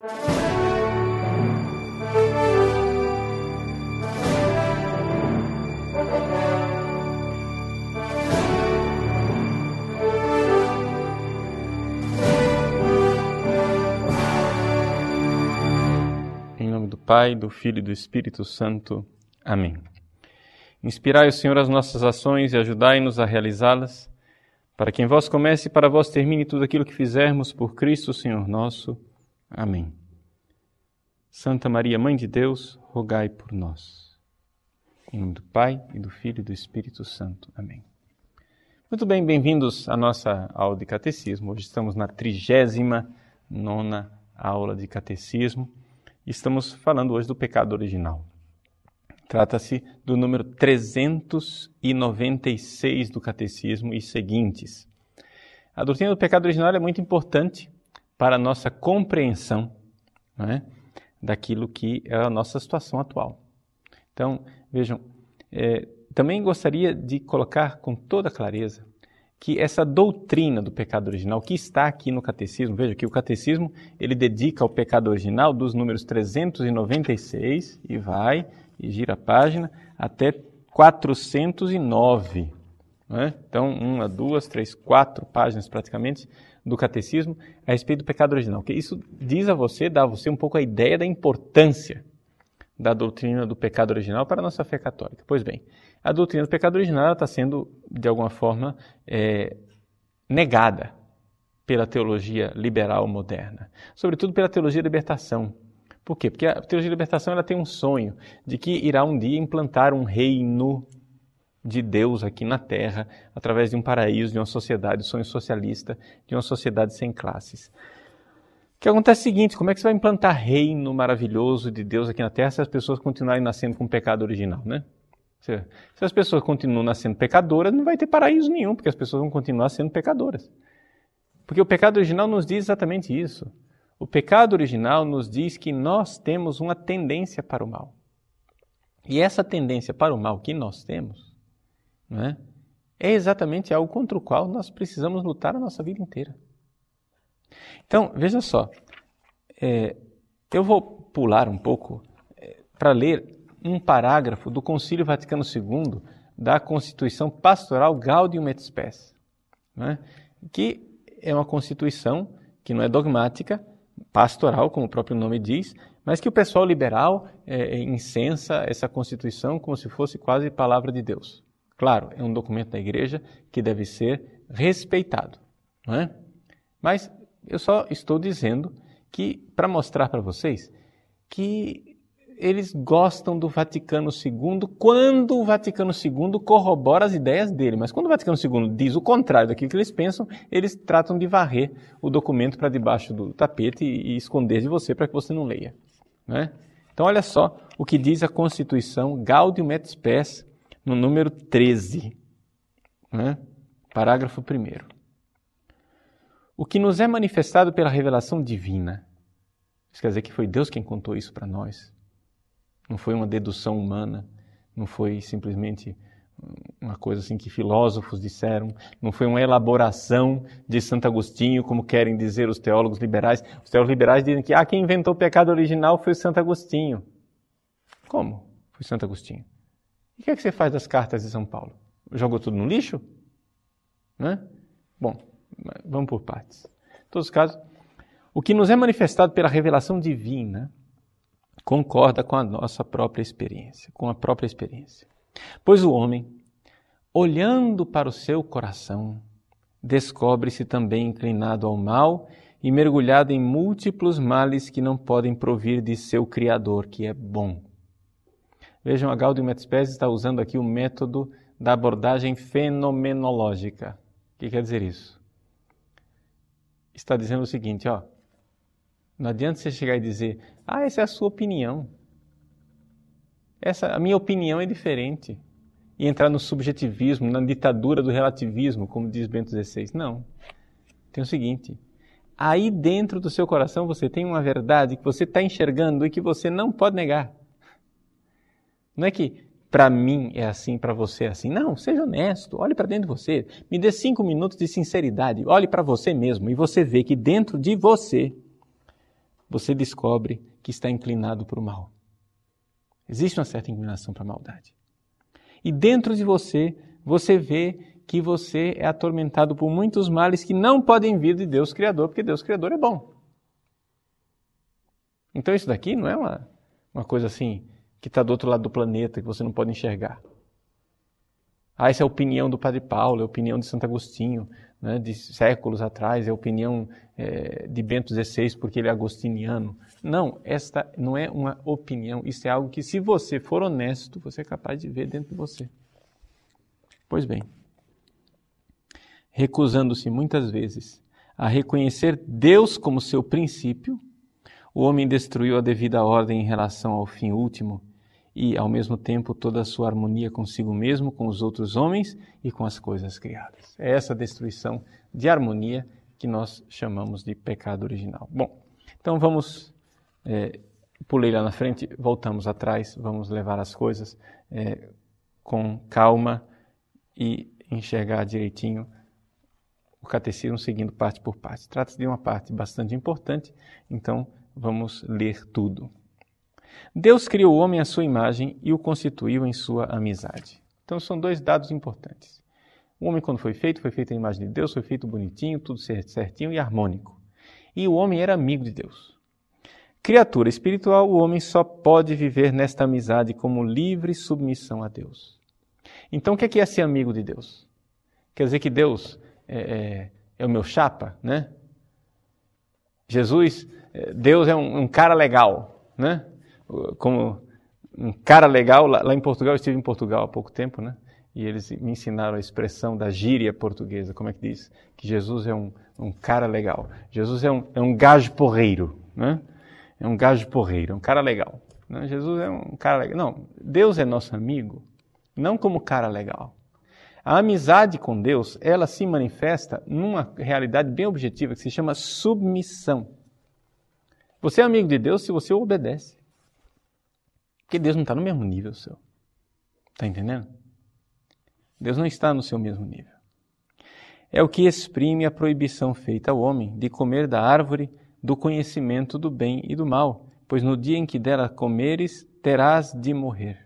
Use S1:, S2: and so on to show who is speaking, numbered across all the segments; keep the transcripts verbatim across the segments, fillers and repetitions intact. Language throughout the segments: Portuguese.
S1: Em nome do Pai, do Filho e do Espírito Santo. Amém. Inspirai o Senhor as nossas ações e ajudai-nos a realizá-las, para que em vós comece e para vós termine tudo aquilo que fizermos por Cristo, Senhor nosso. Amém. Santa Maria, Mãe de Deus, rogai por nós. Em nome do Pai, e do Filho e do Espírito Santo. Amém. Muito bem, bem-vindos à nossa aula de Catecismo. Hoje estamos na trigésima nona aula de Catecismo e estamos falando hoje do pecado original. Trata-se do número trezentos e noventa e seis do Catecismo e seguintes. A doutrina do pecado original é muito importante para a nossa compreensão, não é, daquilo que é a nossa situação atual. Então, vejam, é, também gostaria de colocar com toda clareza que essa doutrina do pecado original que está aqui no Catecismo, veja que o Catecismo ele dedica ao pecado original dos números trezentos e noventa e seis e vai... e gira a página até quatrocentos e nove. Não é? Então, uma, duas, três, quatro páginas praticamente do Catecismo a respeito do pecado original. Que isso diz a você, dá a você um pouco a ideia da importância da doutrina do pecado original para a nossa fé católica. Pois bem, a doutrina do pecado original está sendo, de alguma forma, é, negada pela teologia liberal moderna, sobretudo pela teologia da libertação. Por quê? Porque a teologia da libertação ela tem um sonho de que irá um dia implantar um reino de Deus aqui na Terra, através de um paraíso, de uma sociedade, um sonho socialista, de uma sociedade sem classes. O que acontece é o seguinte, como é que você vai implantar reino maravilhoso de Deus aqui na Terra se as pessoas continuarem nascendo com o pecado original, né? Se, se as pessoas continuam nascendo pecadoras, não vai ter paraíso nenhum, porque as pessoas vão continuar sendo pecadoras. Porque o pecado original nos diz exatamente isso. O pecado original nos diz que nós temos uma tendência para o mal. E essa tendência para o mal que nós temos, não é, é exatamente algo contra o qual nós precisamos lutar a nossa vida inteira. Então, veja só, é, eu vou pular um pouco é, para ler um parágrafo do Concílio Vaticano segundo da Constituição Pastoral Gaudium et Spes, não é, que é uma constituição que não é dogmática, pastoral, como o próprio nome diz, mas que o pessoal liberal é, incensa essa Constituição como se fosse quase palavra de Deus. Claro, é um documento da Igreja que deve ser respeitado, não é? Mas eu só estou dizendo que, para mostrar para vocês, que eles gostam do Vaticano segundo quando o Vaticano segundo corrobora as ideias dele. Mas quando o Vaticano segundo diz o contrário daquilo que eles pensam, eles tratam de varrer o documento para debaixo do tapete e, e esconder de você para que você não leia. Não é? Então, olha só o que diz a Constituição Gaudium et Spes, no número treze, não é? Parágrafo primeiro. O que nos é manifestado pela revelação divina, isso quer dizer que foi Deus quem contou isso para nós. Não foi uma dedução humana, não foi simplesmente uma coisa assim que filósofos disseram, não foi uma elaboração de Santo Agostinho, como querem dizer os teólogos liberais. Os teólogos liberais dizem que ah, quem inventou o pecado original foi Santo Agostinho. Como? Foi Santo Agostinho. E o que é que você faz das cartas de São Paulo? Jogou tudo no lixo? Né? Bom, vamos por partes. Em todos os casos, o que nos é manifestado pela revelação divina concorda com a nossa própria experiência, com a própria experiência. Pois o homem, olhando para o seu coração, descobre-se também inclinado ao mal e mergulhado em múltiplos males que não podem provir de seu Criador, que é bom. Vejam, a Gaudium et Spes está usando aqui o método da abordagem fenomenológica. O que quer dizer isso? Está dizendo o seguinte, ó, não adianta você chegar e dizer, ah, essa é a sua opinião. Essa, a minha opinião é diferente. E entrar no subjetivismo, na ditadura do relativismo, como diz Bento dezesseis. Não. Tem o seguinte, aí dentro do seu coração você tem uma verdade que você está enxergando e que você não pode negar. Não é que para mim é assim, para você é assim. Não, seja honesto, olhe para dentro de você. Me dê cinco minutos de sinceridade, olhe para você mesmo e você vê que dentro de você você descobre que está inclinado para o mal. Existe uma certa inclinação para a maldade. E dentro de você, você vê que você é atormentado por muitos males que não podem vir de Deus Criador, porque Deus Criador é bom. Então isso daqui não é uma, uma coisa assim, que está do outro lado do planeta, que você não pode enxergar. Ah, essa é a opinião do Padre Paulo, é a opinião de Santo Agostinho, né, de séculos atrás, é a opinião é, de Bento dezesseis, porque ele é agostiniano. Não, esta não é uma opinião, isso é algo que, se você for honesto, você é capaz de ver dentro de você. Pois bem, recusando-se muitas vezes a reconhecer Deus como seu princípio, o homem destruiu a devida ordem em relação ao fim último e, ao mesmo tempo, toda a sua harmonia consigo mesmo, com os outros homens e com as coisas criadas. É essa destruição de harmonia que nós chamamos de pecado original. Bom, então vamos, é, pulei lá na frente, voltamos atrás, vamos levar as coisas é, com calma e enxergar direitinho o catecismo seguindo parte por parte. Trata-se de uma parte bastante importante, então vamos ler tudo. Deus criou o homem à sua imagem e o constituiu em sua amizade. Então são dois dados importantes. O homem, quando foi feito, foi feito à imagem de Deus, foi feito bonitinho, tudo certinho e harmônico. E o homem era amigo de Deus. Criatura espiritual, o homem só pode viver nesta amizade como livre submissão a Deus. Então o que é ser amigo de Deus? Quer dizer que Deus é, é, é o meu chapa, né? Jesus, Deus é um, um cara legal, né? Como um cara legal, lá, lá em Portugal, eu estive em Portugal há pouco tempo, né? E eles me ensinaram a expressão da gíria portuguesa, como é que diz? Que Jesus é um, um cara legal. Jesus é um, é um gajo porreiro, né? É um gajo porreiro, é um cara legal. Né? Jesus é um cara legal. Não, Deus é nosso amigo, não como cara legal. A amizade com Deus, ela se manifesta numa realidade bem objetiva, que se chama submissão. Você é amigo de Deus se você o obedece. Porque Deus não está no mesmo nível seu. Está entendendo? Deus não está no seu mesmo nível. É o que exprime a proibição feita ao homem de comer da árvore do conhecimento do bem e do mal, pois no dia em que dela comeres, terás de morrer.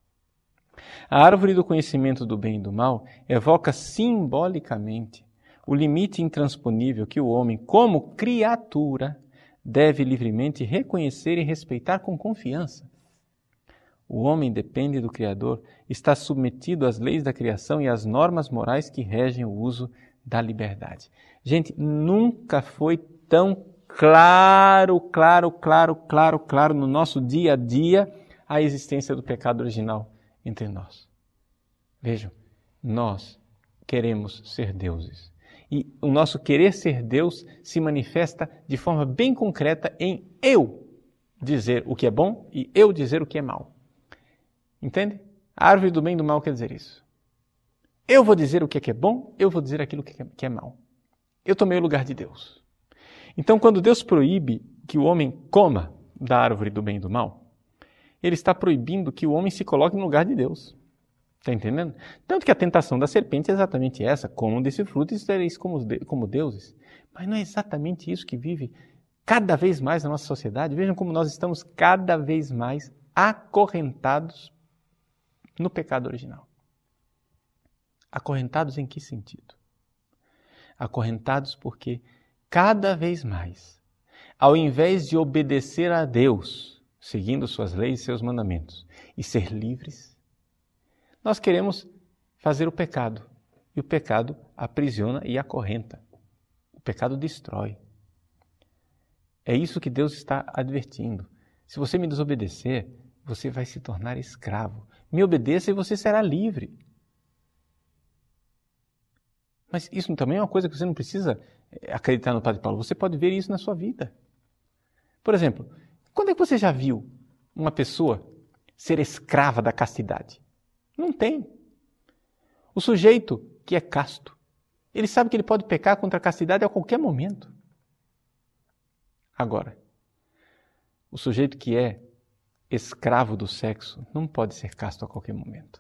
S1: A árvore do conhecimento do bem e do mal evoca simbolicamente o limite intransponível que o homem, como criatura, deve livremente reconhecer e respeitar com confiança. O homem depende do Criador, está submetido às leis da criação e às normas morais que regem o uso da liberdade. Gente, nunca foi tão claro, claro, claro, claro, claro no nosso dia a dia a existência do pecado original entre nós. Vejam, nós queremos ser deuses. E o nosso querer ser Deus se manifesta de forma bem concreta em eu dizer o que é bom e eu dizer o que é mal. Entende? A árvore do bem e do mal quer dizer isso. Eu vou dizer o que é bom, eu vou dizer aquilo que é mal. Eu tomei o lugar de Deus. Então, quando Deus proíbe que o homem coma da árvore do bem e do mal, Ele está proibindo que o homem se coloque no lugar de Deus. Está entendendo? Tanto que a tentação da serpente é exatamente essa: comam desse fruto e sereis como, como deuses. Mas não é exatamente isso que vive cada vez mais na nossa sociedade. Vejam como nós estamos cada vez mais acorrentados no pecado original. Acorrentados em que sentido? Acorrentados porque cada vez mais, ao invés de obedecer a Deus, seguindo suas leis e seus mandamentos, e ser livres, nós queremos fazer o pecado. E o pecado aprisiona e acorrenta. O pecado destrói. É isso que Deus está advertindo. Se você me desobedecer, você vai se tornar escravo. Me obedeça e você será livre. Mas isso também é uma coisa que você não precisa acreditar no Padre Paulo. Você pode ver isso na sua vida. Por exemplo, quando é que você já viu uma pessoa ser escrava da castidade? Não tem. O sujeito que é casto, ele sabe que ele pode pecar contra a castidade a qualquer momento. Agora, o sujeito que é escravo do sexo não pode ser casto a qualquer momento.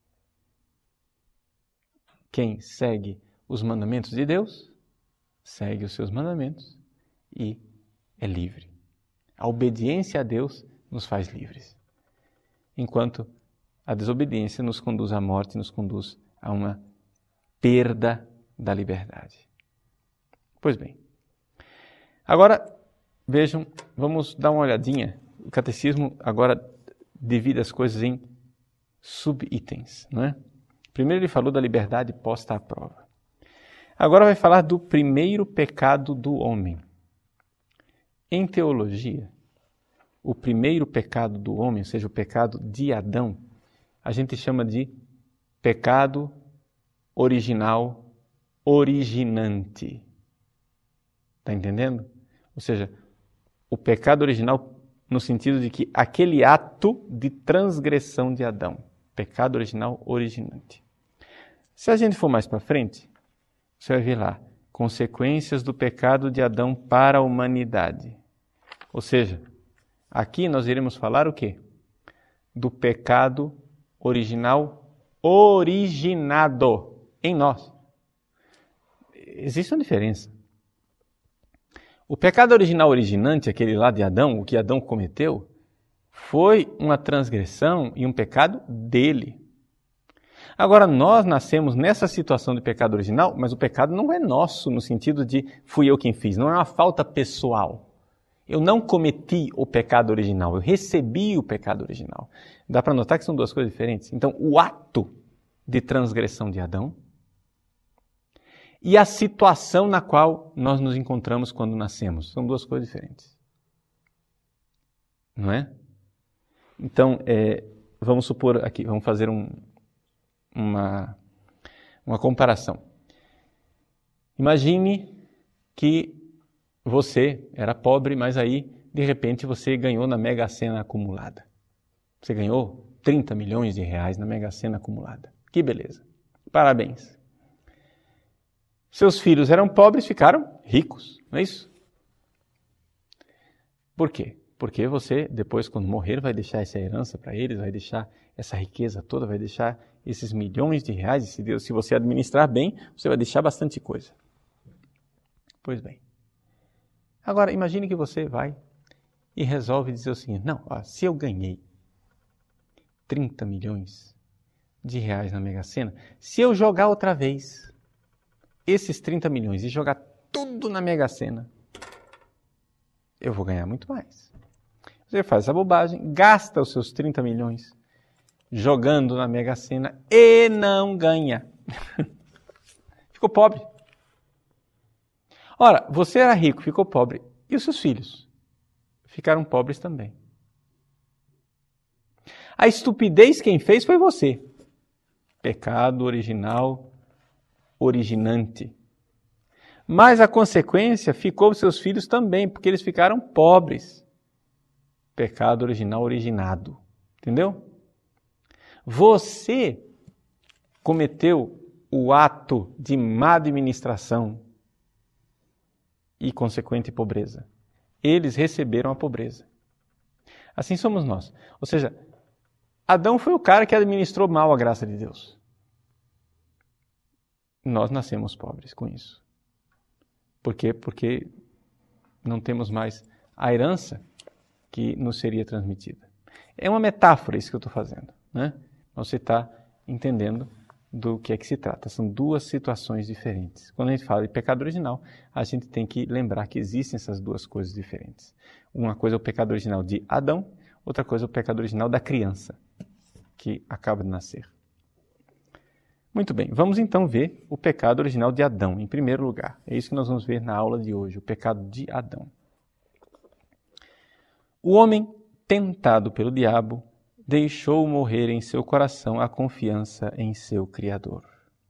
S1: Quem segue os mandamentos de Deus, segue os seus mandamentos e é livre. A obediência a Deus nos faz livres, enquanto a desobediência nos conduz à morte, nos conduz a uma perda da liberdade. Pois bem, agora vejam, vamos dar uma olhadinha. O catecismo agora divide as coisas em subitens, não é? Primeiro ele falou da liberdade posta à prova. Agora vai falar do primeiro pecado do homem. Em teologia, o primeiro pecado do homem, ou seja, o pecado de Adão, a gente chama de pecado original originante. Está entendendo? Ou seja, o pecado original no sentido de que aquele ato de transgressão de Adão, pecado original originante. Se a gente for mais para frente, você vai ver lá, consequências do pecado de Adão para a humanidade. Ou seja, aqui nós iremos falar o quê? Do pecado original originado em nós. Existe uma diferença. O pecado original originante, aquele lá de Adão, o que Adão cometeu, foi uma transgressão e um pecado dele. Agora, nós nascemos nessa situação de pecado original, mas o pecado não é nosso, no sentido de fui eu quem fiz, não é uma falta pessoal. Eu não cometi o pecado original, eu recebi o pecado original. Dá para notar que são duas coisas diferentes. Então, o ato de transgressão de Adão e a situação na qual nós nos encontramos quando nascemos. São duas coisas diferentes. Não é? Então, é, vamos supor aqui, vamos fazer um, uma, uma comparação. Imagine que você era pobre, mas aí, de repente, você ganhou na Mega Sena acumulada. Você ganhou trinta milhões de reais na Mega Sena acumulada. Que beleza. Parabéns. Seus filhos eram pobres, ficaram ricos, não é isso? Por quê? Porque você, depois, quando morrer, vai deixar essa herança para eles, vai deixar essa riqueza toda, vai deixar esses milhões de reais. E se, Deus, se você administrar bem, você vai deixar bastante coisa. Pois bem. Agora, imagine que você vai e resolve dizer o seguinte, não, ó, se eu ganhei trinta milhões de reais na Mega Sena, se eu jogar outra vez esses trinta milhões e jogar tudo na Mega Sena, eu vou ganhar muito mais. Você faz essa bobagem, gasta os seus trinta milhões jogando na Mega Sena e não ganha. Ficou pobre. Ora, você era rico, ficou pobre. E os seus filhos? Ficaram pobres também. A estupidez quem fez foi você. Pecado original, originante. Mas a consequência ficou os seus filhos também, porque eles ficaram pobres. Pecado original, originado. Entendeu? Você cometeu o ato de má administração e consequente pobreza. Eles receberam a pobreza. Assim somos nós. Ou seja, Adão foi o cara que administrou mal a graça de Deus. Nós nascemos pobres com isso. Por quê? Porque não temos mais a herança que nos seria transmitida. É uma metáfora isso que eu estou fazendo, né? Você está entendendo do que é que se trata. São duas situações diferentes. Quando a gente fala de pecado original, a gente tem que lembrar que existem essas duas coisas diferentes. Uma coisa é o pecado original de Adão, outra coisa é o pecado original da criança, que acaba de nascer. Muito bem, vamos então ver o pecado original de Adão, em primeiro lugar. É isso que nós vamos ver na aula de hoje, o pecado de Adão. O homem, tentado pelo diabo, deixou morrer em seu coração a confiança em seu Criador.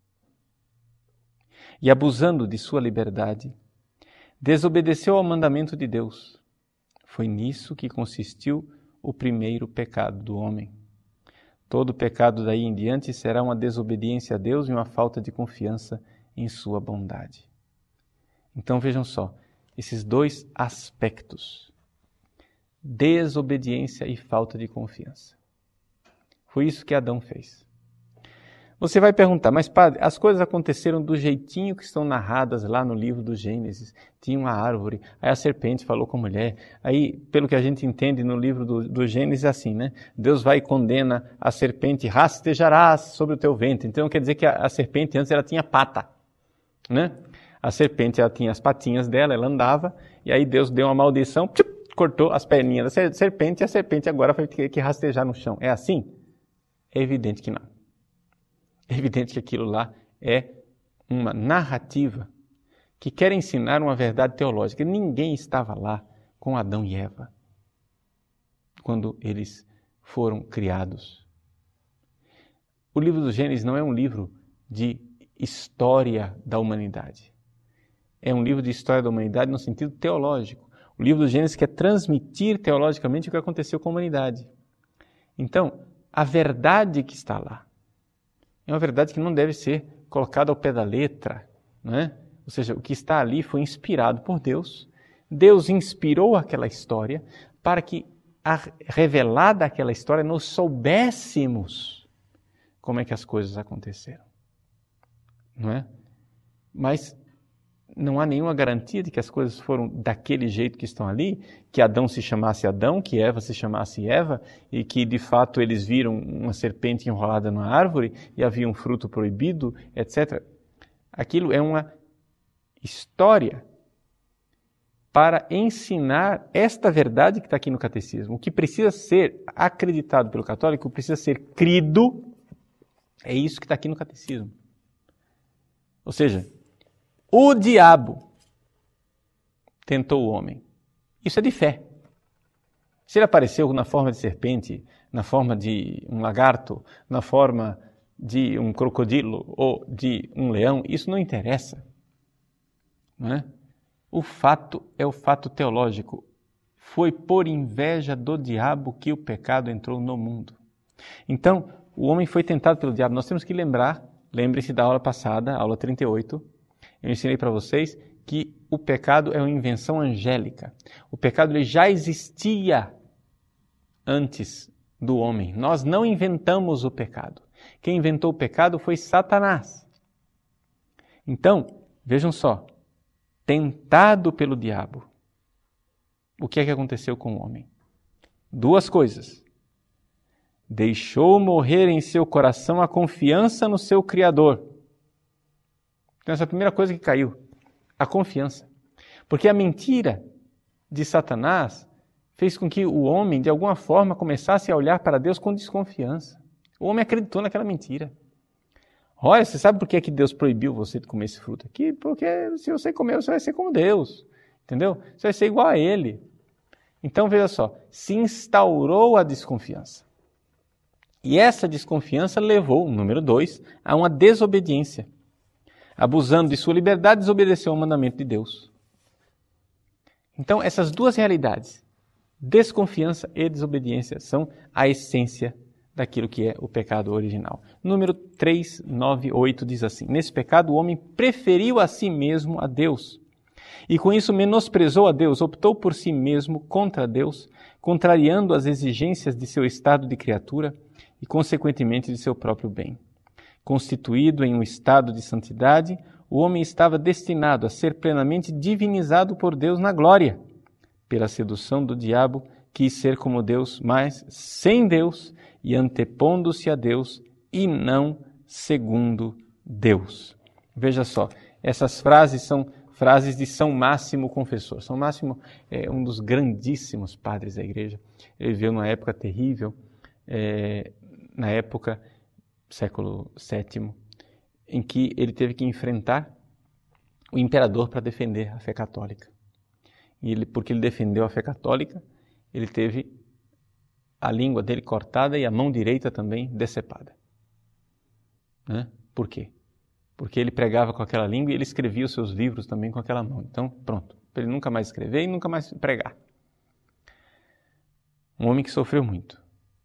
S1: E abusando de sua liberdade, desobedeceu ao mandamento de Deus. Foi nisso que consistiu o primeiro pecado do homem. Todo pecado daí em diante será uma desobediência a Deus e uma falta de confiança em sua bondade. Então vejam só, esses dois aspectos, desobediência e falta de confiança. Foi isso que Adão fez. Você vai perguntar, mas padre, as coisas aconteceram do jeitinho que estão narradas lá no livro do Gênesis. Tinha uma árvore, aí a serpente falou com a mulher. Aí, pelo que a gente entende no livro do, do Gênesis, é assim, né? Deus vai e condena a serpente, rastejarás sobre o teu ventre. Então quer dizer que a, a serpente antes ela tinha pata, né? A serpente ela tinha as patinhas dela, ela andava, e aí Deus deu uma maldição, tchup, cortou as perninhas da serpente, e a serpente agora vai ter que rastejar no chão. É assim? É evidente que não. É evidente que aquilo lá é uma narrativa que quer ensinar uma verdade teológica. Ninguém estava lá com Adão e Eva quando eles foram criados. O livro do Gênesis não é um livro de história da humanidade. É um livro de história da humanidade no sentido teológico. O livro do Gênesis quer transmitir teologicamente o que aconteceu com a humanidade. Então, a verdade que está lá é uma verdade que não deve ser colocada ao pé da letra, não é? Ou seja, o que está ali foi inspirado por Deus. Deus inspirou aquela história para que, a, revelada aquela história, nós soubéssemos como é que as coisas aconteceram, não é? Mas não há nenhuma garantia de que as coisas foram daquele jeito que estão ali, que Adão se chamasse Adão, que Eva se chamasse Eva, e que de fato eles viram uma serpente enrolada numa árvore e havia um fruto proibido, etcétera. Aquilo é uma história para ensinar esta verdade que está aqui no catecismo. O que precisa ser acreditado pelo católico, precisa ser crido, é isso que está aqui no catecismo. Ou seja, o diabo tentou o homem. Isso é de fé. Se ele apareceu na forma de serpente, na forma de um lagarto, na forma de um crocodilo ou de um leão, isso não interessa. Não é? O fato é o fato teológico. Foi por inveja do diabo que o pecado entrou no mundo. Então, o homem foi tentado pelo diabo. Nós temos que lembrar, lembre-se da aula passada, aula trinta e oito, eu ensinei para vocês que o pecado é uma invenção angélica. O pecado ele já existia antes do homem. Nós não inventamos o pecado. Quem inventou o pecado foi Satanás. Então, vejam só, tentado pelo diabo, o que é que aconteceu com o homem? Duas coisas. Deixou morrer em seu coração a confiança no seu Criador. Então, essa é a primeira coisa que caiu, a confiança. Porque a mentira de Satanás fez com que o homem, de alguma forma, começasse a olhar para Deus com desconfiança. O homem acreditou naquela mentira. Olha, você sabe por que, é que Deus proibiu você de comer esse fruto aqui? Porque se você comer, você vai ser como Deus. Entendeu? Você vai ser igual a Ele. Então, veja só, se instaurou a desconfiança. E essa desconfiança levou, número dois, a uma desobediência. Abusando de sua liberdade, desobedeceu ao mandamento de Deus. Então, essas duas realidades, desconfiança e desobediência, são a essência daquilo que é o pecado original. Número trezentos e noventa e oito diz assim: nesse pecado o homem preferiu a si mesmo a Deus, e com isso menosprezou a Deus, optou por si mesmo contra Deus, contrariando as exigências de seu estado de criatura e, consequentemente, de seu próprio bem. Constituído em um estado de santidade, o homem estava destinado a ser plenamente divinizado por Deus na glória. Pela sedução do diabo, quis ser como Deus, mas sem Deus e antepondo-se a Deus e não segundo Deus. Veja só, essas frases são frases de São Máximo Confessor. São Máximo é um dos grandíssimos padres da igreja. Ele viveu numa época terrível, é, na época século sétimo, em que ele teve que enfrentar o imperador para defender a fé católica. E ele, porque ele defendeu a fé católica, ele teve a língua dele cortada e a mão direita também decepada. Né? Por quê? Porque ele pregava com aquela língua e ele escrevia os seus livros também com aquela mão. Então, pronto, para ele nunca mais escrever e nunca mais pregar. Um homem que sofreu muito.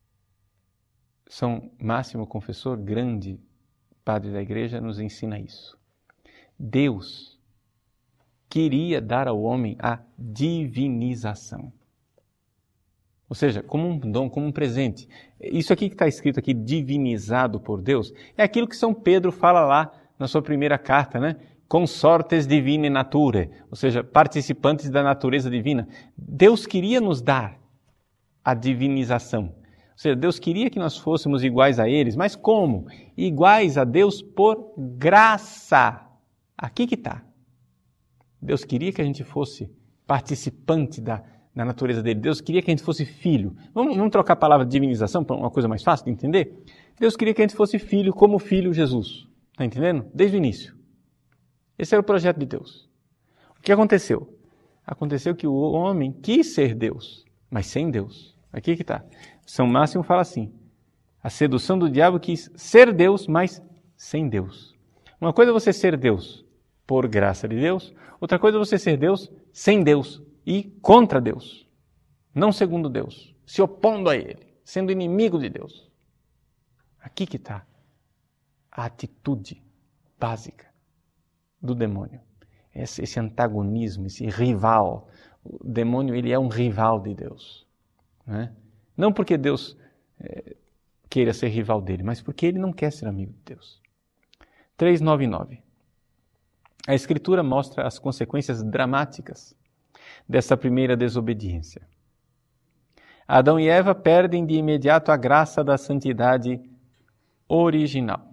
S1: São Máximo Confessor, grande padre da igreja, nos ensina isso. Deus queria dar ao homem a divinização. Ou seja, como um dom, como um presente. Isso aqui que está escrito aqui, divinizado por Deus, é aquilo que São Pedro fala lá na sua primeira carta, né? Consortes divine nature, ou seja, participantes da natureza divina. Deus queria nos dar a divinização. Ou seja, Deus queria que nós fôssemos iguais a eles, mas como? Iguais a Deus por graça. Aqui que está. Deus queria que a gente fosse participante da, da natureza dele. Deus queria que a gente fosse filho. Vamos, vamos trocar a palavra divinização para uma coisa mais fácil de entender? Deus queria que a gente fosse filho como filho Jesus. Está entendendo? Desde o início. Esse era o projeto de Deus. O que aconteceu? Aconteceu que o homem quis ser Deus, mas sem Deus. Aqui que está. São Máximo fala assim, a sedução do diabo quis ser Deus, mas sem Deus. Uma coisa é você ser Deus por graça de Deus, outra coisa é você ser Deus sem Deus e contra Deus. Não segundo Deus, se opondo a Ele, sendo inimigo de Deus. Aqui que está a atitude básica do demônio. Esse, esse antagonismo, esse rival. O demônio, ele é um rival de Deus. Né? Não porque Deus é, queira ser rival dele, mas porque ele não quer ser amigo de Deus. trezentos e noventa e nove. A Escritura mostra as consequências dramáticas dessa primeira desobediência. Adão e Eva perdem de imediato a graça da santidade original.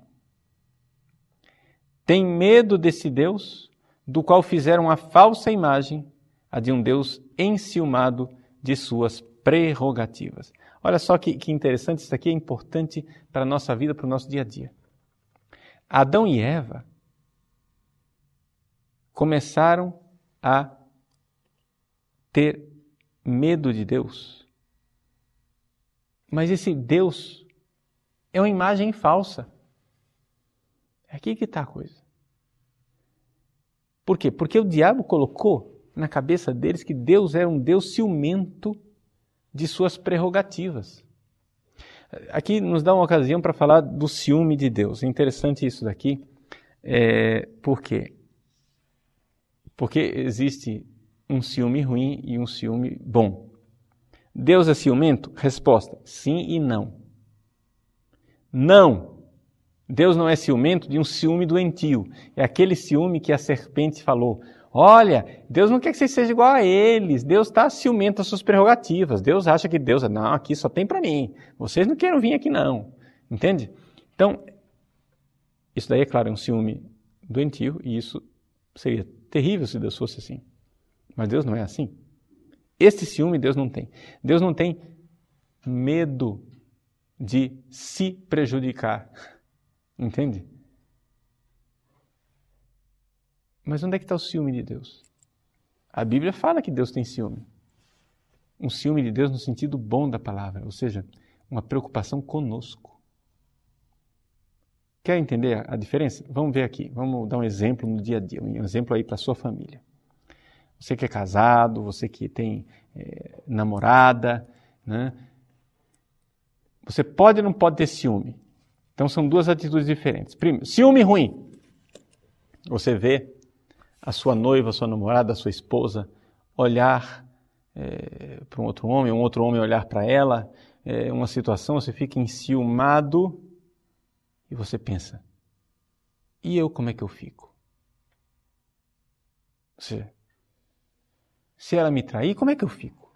S1: Têm medo desse Deus, do qual fizeram a falsa imagem, a de um Deus enciumado de suas prerrogativas. Olha só que, que interessante, isso aqui é importante para a nossa vida, para o nosso dia a dia. Adão e Eva começaram a ter medo de Deus. Mas esse Deus é uma imagem falsa. É aqui que está a coisa. Por quê? Porque o diabo colocou na cabeça deles que Deus era um Deus ciumento de suas prerrogativas. Aqui nos dá uma ocasião para falar do ciúme de Deus. É interessante isso daqui. É, por quê? Porque existe um ciúme ruim e um ciúme bom. Deus é ciumento? Resposta, sim e não. Não! Deus não é ciumento de um ciúme doentio. É aquele ciúme que a serpente falou. Olha, Deus não quer que você seja igual a eles. Deus está ciumento das suas prerrogativas. Deus acha que Deus... Não, aqui só tem para mim. Vocês não querem vir aqui não. Entende? Então, isso daí, é claro, é um ciúme doentio. E isso seria terrível se Deus fosse assim. Mas Deus não é assim. Este ciúme Deus não tem. Deus não tem medo de se prejudicar. Entende? Mas onde é que está o ciúme de Deus? A Bíblia fala que Deus tem ciúme. Um ciúme de Deus no sentido bom da palavra, ou seja, uma preocupação conosco. Quer entender a diferença? Vamos ver aqui, vamos dar um exemplo no dia a dia, um exemplo aí para a sua família. Você que é casado, você que tem é, namorada, né? Você pode ou não pode ter ciúme? Então são duas atitudes diferentes. Primeiro, ciúme ruim. Você vê a sua noiva, a sua namorada, a sua esposa olhar é, para um outro homem, um outro homem olhar para ela, é, uma situação, você fica enciumado e você pensa, e eu como é que eu fico? Se, se ela me trair, como é que eu fico?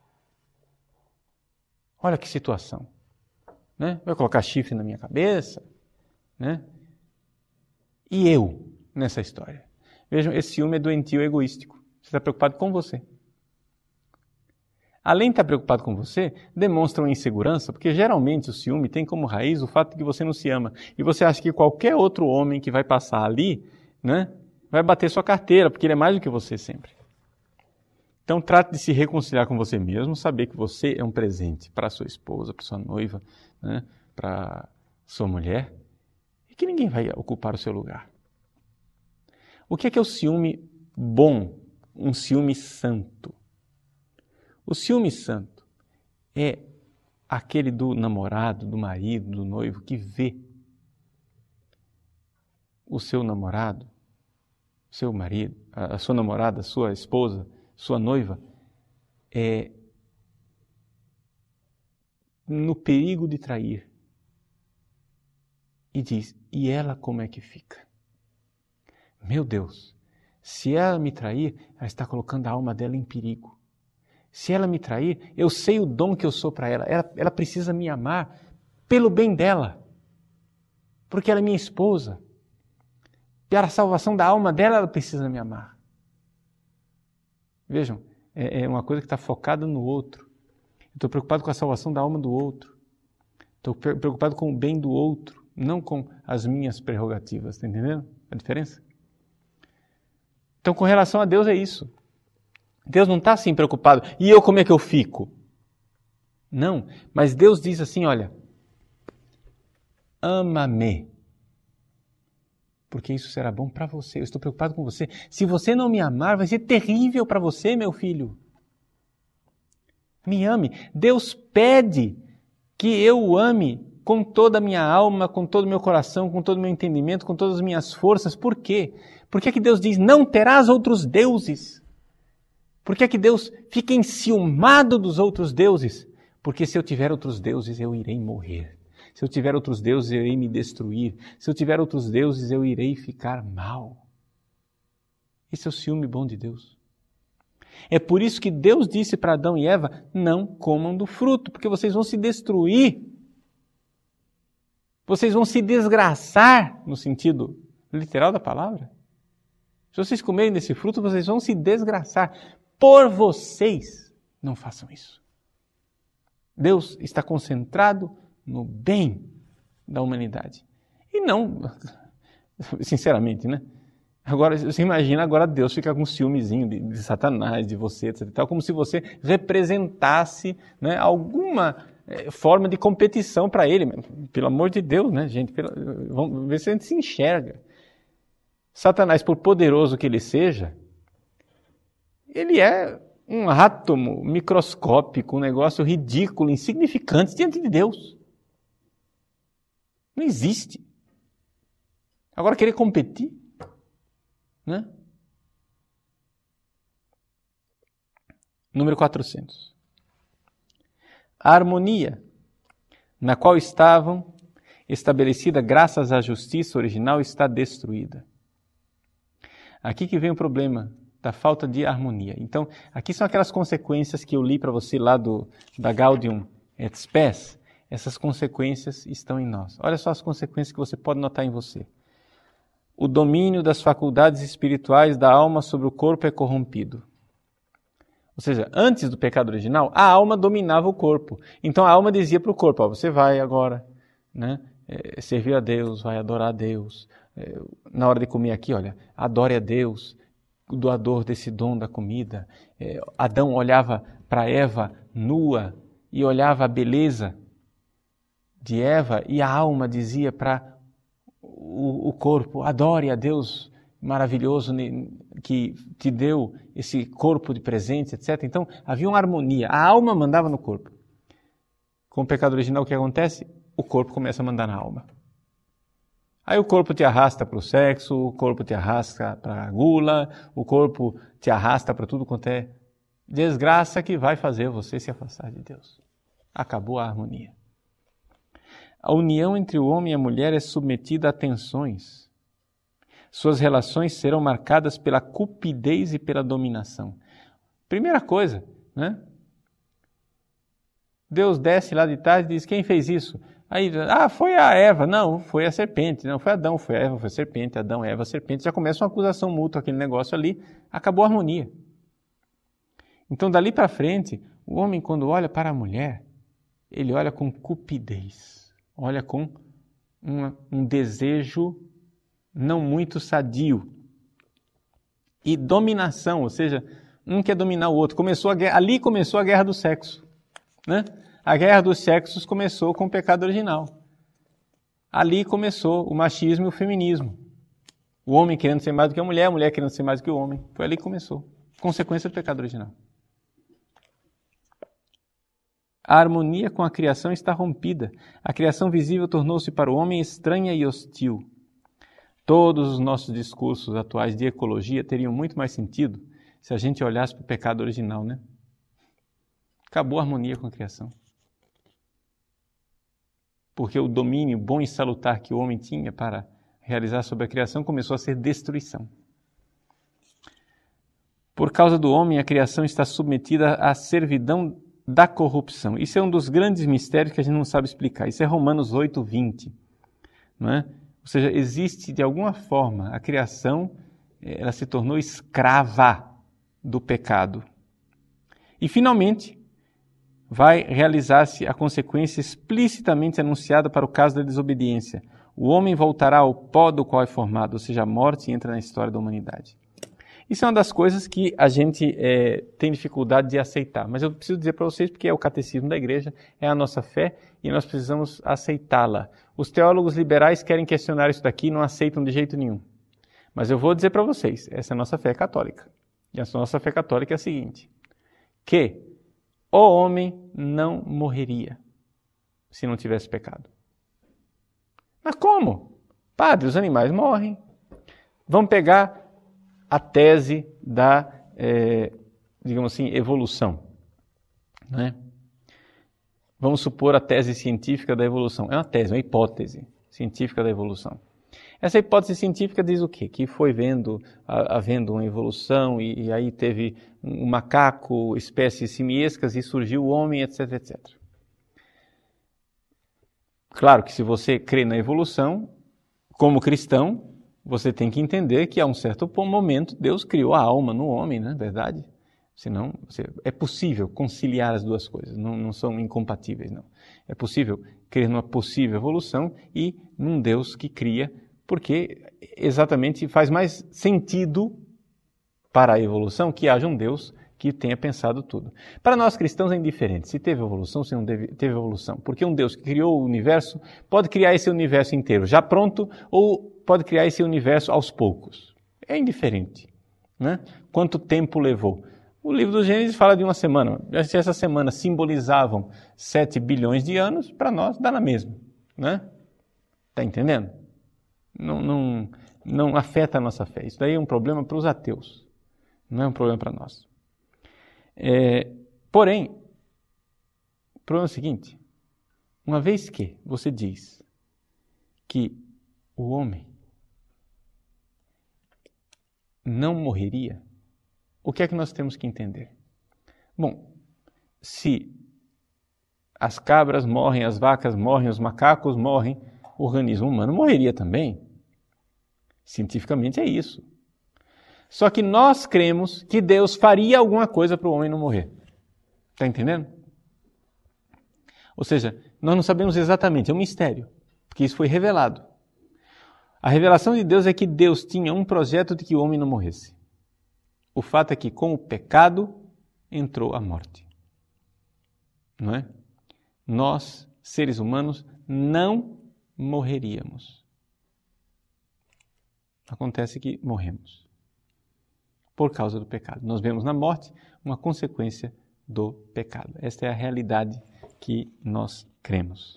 S1: Olha que situação. Né? Vai colocar chifre na minha cabeça? Né? E eu nessa história? Vejam, esse ciúme é doentio e egoístico. Você está preocupado com você. Além de estar preocupado com você, demonstra uma insegurança, porque geralmente o ciúme tem como raiz o fato de que você não se ama. E você acha que qualquer outro homem que vai passar ali, né, vai bater sua carteira, porque ele é mais do que você sempre. Então trate de se reconciliar com você mesmo, saber que você é um presente para sua esposa, para sua noiva, né, para sua mulher, e que ninguém vai ocupar o seu lugar. O que é que é o ciúme bom? Um ciúme santo. O ciúme santo é aquele do namorado, do marido, do noivo, que vê o seu namorado, seu marido, a sua namorada, a sua esposa, sua noiva, é, no perigo de trair. E diz, e ela como é que fica? Meu Deus, se ela me trair, ela está colocando a alma dela em perigo. Se ela me trair, eu sei o dom que eu sou para ela. ela. Ela precisa me amar pelo bem dela. Porque ela é minha esposa. Para a salvação da alma dela, ela precisa me amar. Vejam, é uma coisa que está focada no outro. Estou preocupado com a salvação da alma do outro. Estou preocupado com o bem do outro, não com as minhas prerrogativas. Está entendendo a diferença? Então, com relação a Deus é isso. Deus não está assim preocupado. E eu como é que eu fico? Não, mas Deus diz assim, olha, ama-me, porque isso será bom para você. Eu estou preocupado com você. Se você não me amar, vai ser terrível para você, meu filho. Me ame. Deus pede que eu o ame com toda a minha alma, com todo o meu coração, com todo o meu entendimento, com todas as minhas forças. Por quê? Por que é que Deus diz, não terás outros deuses? Por que é que Deus fica enciumado dos outros deuses? Porque se eu tiver outros deuses, eu irei morrer. Se eu tiver outros deuses, eu irei me destruir. Se eu tiver outros deuses, eu irei ficar mal. Esse é o ciúme bom de Deus. É por isso que Deus disse para Adão e Eva, não comam do fruto, porque vocês vão se destruir. Vocês vão se desgraçar, no sentido literal da palavra. Se vocês comerem desse fruto, vocês vão se desgraçar. Por vocês, não façam isso. Deus está concentrado no bem da humanidade. E não, sinceramente, né? Agora, você imagina agora Deus ficar com um ciúmezinho de, de Satanás, de você, etcétera, tal, como se você representasse, né, alguma é, forma de competição para ele. Pelo amor de Deus, né, gente? Pela, vamos ver se a gente se enxerga. Satanás, por poderoso que ele seja, ele é um átomo microscópico, um negócio ridículo, insignificante diante de Deus. Não existe. Agora querer competir, né? Número quatrocentos. A harmonia na qual estavam estabelecida graças à justiça original está destruída. Aqui que vem o problema da falta de harmonia. Então, aqui são aquelas consequências que eu li para você lá do, da Gaudium et Spes. Essas consequências estão em nós. Olha só as consequências que você pode notar em você. O domínio das faculdades espirituais da alma sobre o corpo é corrompido. Ou seja, antes do pecado original, a alma dominava o corpo. Então a alma dizia para o corpo, ó, você vai agora, né, é, servir a Deus, vai adorar a Deus. É, na hora de comer aqui, olha, adore a Deus, o doador desse dom da comida. É, Adão olhava para Eva nua e olhava a beleza de Eva e a alma dizia para o, o corpo, adore a Deus maravilhoso que te deu esse corpo de presente, etcétera. Então, havia uma harmonia. A alma mandava no corpo. Com o pecado original, o que acontece? O corpo começa a mandar na alma. Aí o corpo te arrasta para o sexo, o corpo te arrasta para a gula, o corpo te arrasta para tudo quanto é desgraça que vai fazer você se afastar de Deus. Acabou a harmonia. A união entre o homem e a mulher é submetida a tensões. Suas relações serão marcadas pela cupidez e pela dominação. Primeira coisa, né? Deus desce lá de tarde e diz, quem fez isso? Aí, ah, foi a Eva. Não, foi a serpente. Não, foi Adão, foi a Eva, foi a serpente. Adão, Eva, serpente. Já começa uma acusação mútua, aquele negócio ali. Acabou a harmonia. Então, dali para frente, o homem, quando olha para a mulher, ele olha com cupidez. Olha com uma, um desejo não muito sadio. E dominação, ou seja, um quer dominar o outro. Começou a guerra, ali começou a guerra do sexo, né? A guerra dos sexos começou com o pecado original. Ali começou o machismo e o feminismo. O homem querendo ser mais do que a mulher, a mulher querendo ser mais do que o homem. Foi ali que começou. Consequência do pecado original. A harmonia com a criação está rompida. A criação visível tornou-se para o homem estranha e hostil. Todos os nossos discursos atuais de ecologia teriam muito mais sentido se a gente olhasse para o pecado original, né? Acabou a harmonia com a criação. porque o domínio bom e salutar que o homem tinha para realizar sobre a criação começou a ser destruição. Por causa do homem, a criação está submetida à servidão da corrupção. Isso é um dos grandes mistérios que a gente não sabe explicar. Isso é Romanos oito, vinte. Não é? Ou seja, existe de alguma forma, a criação ela se tornou escrava do pecado. E finalmente, vai realizar-se a consequência explicitamente anunciada para o caso da desobediência. O homem voltará ao pó do qual é formado, ou seja, a morte entra na história da humanidade. Isso é uma das coisas que a gente é, tem dificuldade de aceitar. Mas eu preciso dizer para vocês, porque é o catecismo da igreja, é a nossa fé e nós precisamos aceitá-la. Os teólogos liberais querem questionar isso daqui e não aceitam de jeito nenhum. Mas eu vou dizer para vocês, essa é a nossa fé católica. E a nossa fé católica é a seguinte, que o homem não morreria se não tivesse pecado. Mas como? Padre, os animais morrem. Vamos pegar a tese da, é, digamos assim, evolução. Né? Vamos supor a tese científica da evolução. É uma tese, uma hipótese científica da evolução. Essa hipótese científica diz o quê? Que foi vendo, havendo uma evolução e, e aí teve um macaco, espécies simiescas e surgiu o homem, etc, etcétera. Claro que se você crê na evolução, como cristão, você tem que entender que a um certo momento Deus criou a alma no homem, não é verdade? Senão, você, é possível conciliar as duas coisas, não, não são incompatíveis, não. É possível crer numa possível evolução e num Deus que cria, porque exatamente faz mais sentido para a evolução que haja um Deus que tenha pensado tudo. Para nós cristãos é indiferente se teve evolução, se não teve, teve evolução, porque um Deus que criou o universo pode criar esse universo inteiro já pronto ou pode criar esse universo aos poucos. É indiferente. Né? Quanto tempo levou? O livro do Gênesis fala de uma semana. Se essa semana simbolizavam sete bilhões de anos, para nós dá na mesma. Né? Tá entendendo? Não, não, não afeta a nossa fé. Isso daí é um problema para os ateus. Não é um problema para nós. É, porém, o problema é o seguinte. Uma vez que você diz que o homem não morreria, o que é que nós temos que entender? Bom, se as cabras morrem, as vacas morrem, os macacos morrem, o organismo humano morreria também. Cientificamente é isso. Só que nós cremos que Deus faria alguma coisa para o homem não morrer. Está entendendo? Ou seja, nós não sabemos exatamente, é um mistério, porque isso foi revelado. A revelação de Deus é que Deus tinha um projeto de que o homem não morresse. O fato é que com o pecado entrou a morte. Não é? Nós, seres humanos, não morreríamos. Acontece que morremos. Por causa do pecado. Nós vemos na morte uma consequência do pecado. Esta é a realidade que nós cremos.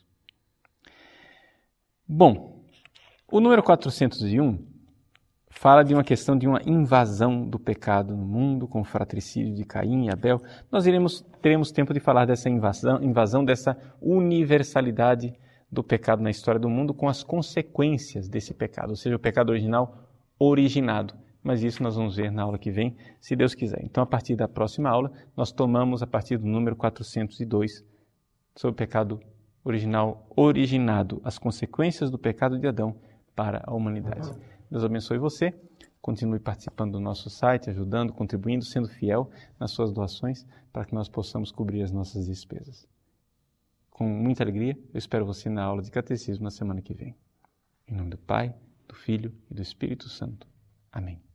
S1: Bom, o número quatrocentos e um fala de uma questão de uma invasão do pecado no mundo, com o fratricídio de Caim e Abel. Nós iremos, teremos tempo de falar dessa invasão, invasão, dessa universalidade do pecado na história do mundo, com as consequências desse pecado, ou seja, o pecado original originado. Mas isso nós vamos ver na aula que vem, se Deus quiser. Então, a partir da próxima aula, nós tomamos a partir do número quatrocentos e dois, sobre o pecado original originado, as consequências do pecado de Adão para a humanidade. Deus abençoe você, continue participando do nosso site, ajudando, contribuindo, sendo fiel nas suas doações, para que nós possamos cobrir as nossas despesas. Com muita alegria, eu espero você na aula de Catecismo na semana que vem. Em nome do Pai, do Filho e do Espírito Santo. Amém.